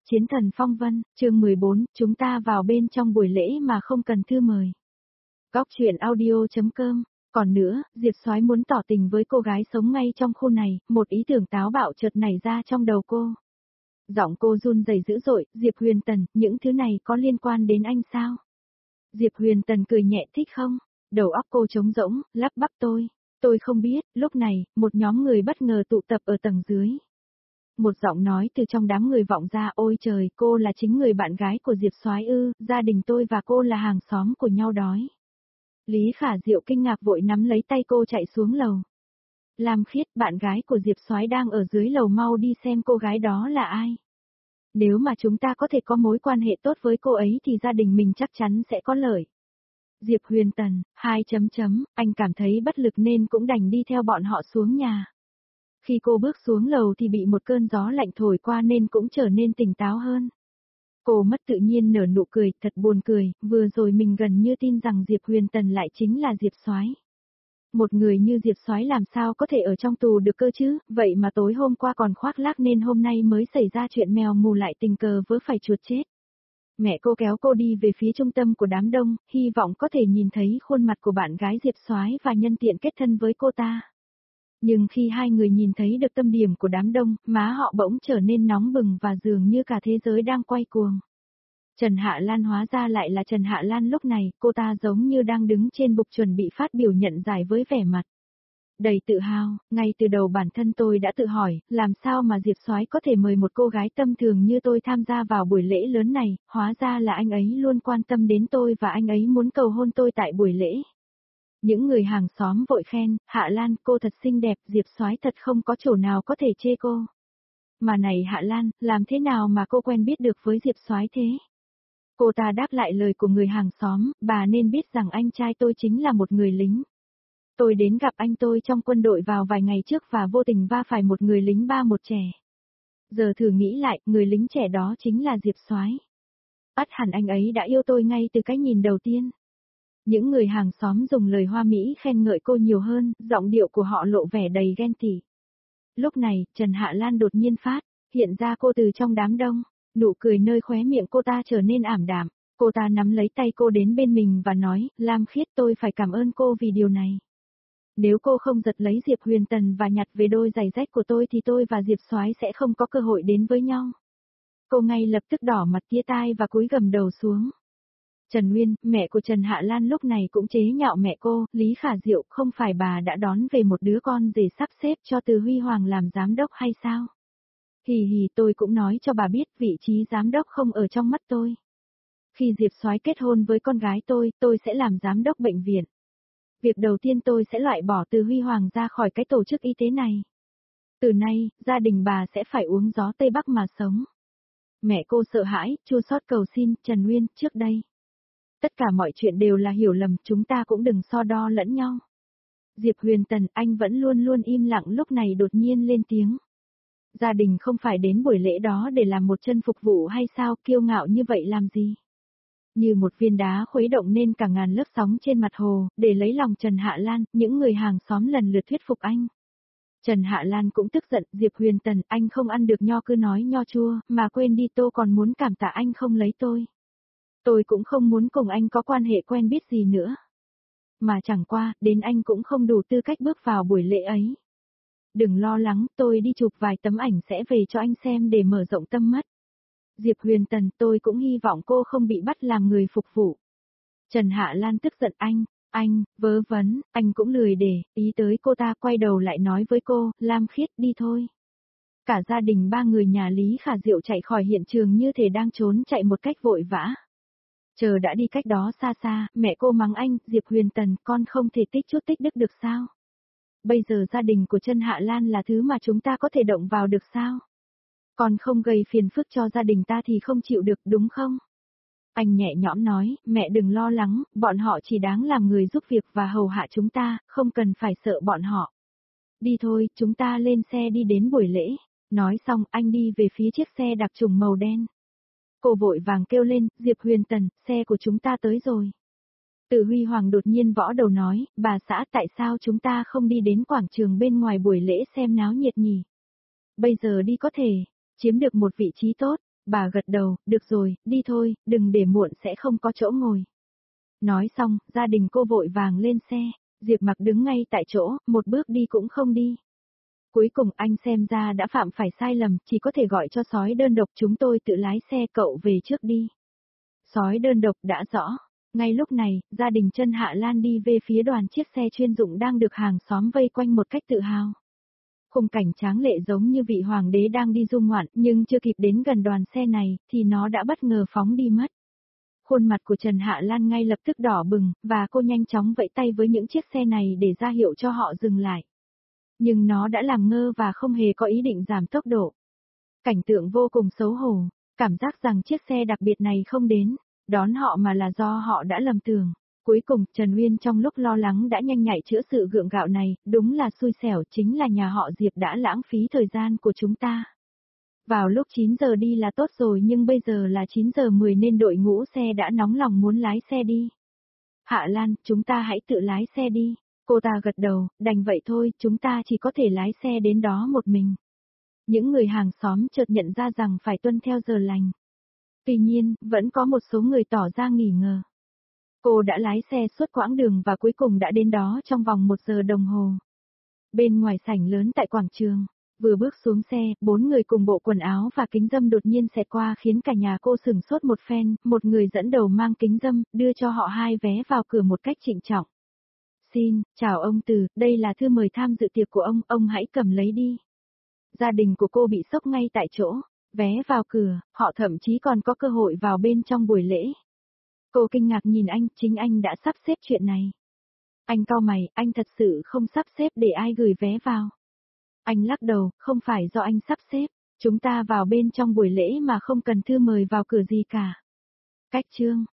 Chiến thần phong vân, chương 14, chúng ta vào bên trong buổi lễ mà không cần thư mời. Góc truyện audio.com. Còn nữa, Diệp Soái muốn tỏ tình với cô gái sống ngay trong khu này, một ý tưởng táo bạo chợt nảy ra trong đầu cô. Giọng cô run rẩy dữ dội, Diệp Huyền Tần, những thứ này có liên quan đến anh sao? Diệp Huyền Tần cười nhẹ, thích không? Đầu óc cô trống rỗng, lắp bắp tôi không biết. Lúc này, một nhóm người bất ngờ tụ tập ở tầng dưới. Một giọng nói từ trong đám người vọng ra, ôi trời, cô là chính người bạn gái của Diệp Soái ư? Gia đình tôi và cô là hàng xóm của nhau đói. Lý Khả Diệu kinh ngạc vội nắm lấy tay cô chạy xuống lầu. Lam Khiết, bạn gái của Diệp Soái đang ở dưới lầu, mau đi xem cô gái đó là ai. Nếu mà chúng ta có thể có mối quan hệ tốt với cô ấy thì gia đình mình chắc chắn sẽ có lợi. Diệp Huyền Tần, anh cảm thấy bất lực nên cũng đành đi theo bọn họ xuống nhà. Khi cô bước xuống lầu thì bị một cơn gió lạnh thổi qua nên cũng trở nên tỉnh táo hơn. Cô mất tự nhiên nở nụ cười, thật buồn cười, vừa rồi mình gần như tin rằng Diệp Huyền Tần lại chính là Diệp Soái. Một người như Diệp Soái làm sao có thể ở trong tù được cơ chứ, vậy mà tối hôm qua còn khoác lác nên hôm nay mới xảy ra chuyện mèo mù lại tình cờ vớ phải chuột chết. Mẹ cô kéo cô đi về phía trung tâm của đám đông, hy vọng có thể nhìn thấy khuôn mặt của bạn gái Diệp Soái và nhân tiện kết thân với cô ta. Nhưng khi hai người nhìn thấy được tâm điểm của đám đông, má họ bỗng trở nên nóng bừng và dường như cả thế giới đang quay cuồng. Trần Hạ Lan hóa ra lại là Trần Hạ Lan lúc này, cô ta giống như đang đứng trên bục chuẩn bị phát biểu nhận giải với vẻ mặt đầy tự hào. Ngay từ đầu bản thân tôi đã tự hỏi, làm sao mà Diệp Soái có thể mời một cô gái tâm thường như tôi tham gia vào buổi lễ lớn này, hóa ra là anh ấy luôn quan tâm đến tôi và anh ấy muốn cầu hôn tôi tại buổi lễ. Những người hàng xóm vội khen, Hạ Lan, cô thật xinh đẹp, Diệp Soái thật không có chỗ nào có thể chê cô. Mà này Hạ Lan, làm thế nào mà cô quen biết được với Diệp Soái thế? Cô ta đáp lại lời của người hàng xóm, bà nên biết rằng anh trai tôi chính là một người lính. Tôi đến gặp anh tôi trong quân đội vào vài ngày trước và vô tình va phải một người lính 31 trẻ. Giờ thử nghĩ lại, người lính trẻ đó chính là Diệp Soái. Ắt hẳn anh ấy đã yêu tôi ngay từ cái nhìn đầu tiên. Những người hàng xóm dùng lời hoa mỹ khen ngợi cô nhiều hơn, giọng điệu của họ lộ vẻ đầy ghen tị. Lúc này, Trần Hạ Lan đột nhiên hiện ra cô từ trong đám đông, nụ cười nơi khóe miệng cô ta trở nên ảm đạm, cô ta nắm lấy tay cô đến bên mình và nói, Lam Khiết, tôi phải cảm ơn cô vì điều này. Nếu cô không giật lấy Diệp Huyền Tần và nhặt về đôi giày rách của tôi thì tôi và Diệp Soái sẽ không có cơ hội đến với nhau. Cô ngay lập tức đỏ mặt tía tai và cúi gằm đầu xuống. Trần Nguyên, mẹ của Trần Hạ Lan lúc này cũng chế nhạo mẹ cô, Lý Khả Diệu, không phải bà đã đón về một đứa con rể sắp xếp cho Từ Huy Hoàng làm giám đốc hay sao? Hì hì, tôi cũng nói cho bà biết vị trí giám đốc không ở trong mắt tôi. Khi Diệp Soái kết hôn với con gái tôi sẽ làm giám đốc bệnh viện. Việc đầu tiên tôi sẽ loại bỏ Từ Huy Hoàng ra khỏi cái tổ chức y tế này. Từ nay, gia đình bà sẽ phải uống gió Tây Bắc mà sống. Mẹ cô sợ hãi, chua xót cầu xin, Trần Nguyên, trước đây. Tất cả mọi chuyện đều là hiểu lầm, chúng ta cũng đừng so đo lẫn nhau. Diệp Huyền Tần, anh vẫn luôn luôn im lặng lúc này đột nhiên lên tiếng. Gia đình không phải đến buổi lễ đó để làm một chân phục vụ hay sao, kiêu ngạo như vậy làm gì? Như một viên đá khuấy động nên cả ngàn lớp sóng trên mặt hồ, để lấy lòng Trần Hạ Lan, những người hàng xóm lần lượt thuyết phục anh. Trần Hạ Lan cũng tức giận, Diệp Huyền Tần, anh không ăn được nho cứ nói nho chua, mà quên đi tôi còn muốn cảm tạ anh không lấy tôi. Tôi cũng không muốn cùng anh có quan hệ quen biết gì nữa. Mà chẳng qua, đến anh cũng không đủ tư cách bước vào buổi lễ ấy. Đừng lo lắng, tôi đi chụp vài tấm ảnh sẽ về cho anh xem để mở rộng tầm mắt. Diệp Huyền Tần, tôi cũng hy vọng cô không bị bắt làm người phục vụ. Trần Hạ Lan tức giận, anh, vớ vẩn, anh cũng lười để ý tới cô ta, quay đầu lại nói với cô, Lam Khiết, đi thôi. Cả gia đình ba người nhà Lý Khả Diệu chạy khỏi hiện trường như thể đang trốn chạy một cách vội vã. Chờ đã đi cách đó xa xa, mẹ cô mắng anh, Diệp Huyền Tần, con không thể tích chút tích đức được sao? Bây giờ gia đình của Trần Hạ Lan là thứ mà chúng ta có thể động vào được sao? Còn không gây phiền phức cho gia đình ta thì không chịu được đúng không? Anh nhẹ nhõm nói, mẹ đừng lo lắng, bọn họ chỉ đáng làm người giúp việc và hầu hạ chúng ta, không cần phải sợ bọn họ. Đi thôi, chúng ta lên xe đi đến buổi lễ. Nói xong, anh đi về phía chiếc xe đặc trùng màu đen. Cô vội vàng kêu lên, Diệp Huyền Tần, xe của chúng ta tới rồi. Từ Huy Hoàng đột nhiên võ đầu nói, bà xã, tại sao chúng ta không đi đến quảng trường bên ngoài buổi lễ xem náo nhiệt nhỉ? Bây giờ đi có thể chiếm được một vị trí tốt. Bà gật đầu, được rồi, đi thôi, đừng để muộn sẽ không có chỗ ngồi. Nói xong, gia đình cô vội vàng lên xe, Diệp Mặc đứng ngay tại chỗ, một bước đi cũng không đi. Cuối cùng anh xem ra đã phạm phải sai lầm, chỉ có thể gọi cho sói đơn độc, chúng tôi tự lái xe, cậu về trước đi. Sói đơn độc đã rõ. Ngay lúc này, gia đình Chân Hạ Lan đi về phía đoàn chiếc xe chuyên dụng đang được hàng xóm vây quanh một cách tự hào. Khung cảnh tráng lệ giống như vị hoàng đế đang đi du ngoạn, nhưng chưa kịp đến gần đoàn xe này, thì nó đã bất ngờ phóng đi mất. Khuôn mặt của Trần Hạ Lan ngay lập tức đỏ bừng, và cô nhanh chóng vẫy tay với những chiếc xe này để ra hiệu cho họ dừng lại. Nhưng nó đã làm ngơ và không hề có ý định giảm tốc độ. Cảnh tượng vô cùng xấu hổ, cảm giác rằng chiếc xe đặc biệt này không đến đón họ mà là do họ đã lầm tưởng. Cuối cùng, Trần Uyên trong lúc lo lắng đã nhanh nhạy chữa sự gượng gạo này, đúng là xui xẻo, chính là nhà họ Diệp đã lãng phí thời gian của chúng ta. Vào lúc 9 giờ đi là tốt rồi, nhưng bây giờ là 9 giờ 10 nên đội ngũ xe đã nóng lòng muốn lái xe đi. Hạ Lan, chúng ta hãy tự lái xe đi. Cô ta gật đầu, đành vậy thôi, chúng ta chỉ có thể lái xe đến đó một mình. Những người hàng xóm chợt nhận ra rằng phải tuân theo giờ lành. Tuy nhiên, vẫn có một số người tỏ ra nghi ngờ. Cô đã lái xe suốt quãng đường và cuối cùng đã đến đó trong vòng 1 giờ đồng hồ. Bên ngoài sảnh lớn tại quảng trường, vừa bước xuống xe, 4 người cùng bộ quần áo và kính râm đột nhiên xẹt qua khiến cả nhà cô sửng sốt một phen, một người dẫn đầu mang kính râm, đưa cho họ 2 vé vào cửa một cách trịnh trọng. Xin, chào ông Từ, đây là thư mời tham dự tiệc của ông hãy cầm lấy đi. Gia đình của cô bị sốc ngay tại chỗ, vé vào cửa, họ thậm chí còn có cơ hội vào bên trong buổi lễ. Cô kinh ngạc nhìn anh, chính anh đã sắp xếp chuyện này. Anh cau mày, anh thật sự không sắp xếp để ai gửi vé vào. Anh lắc đầu, không phải do anh sắp xếp, chúng ta vào bên trong buổi lễ mà không cần thư mời vào cửa gì cả. Cách chương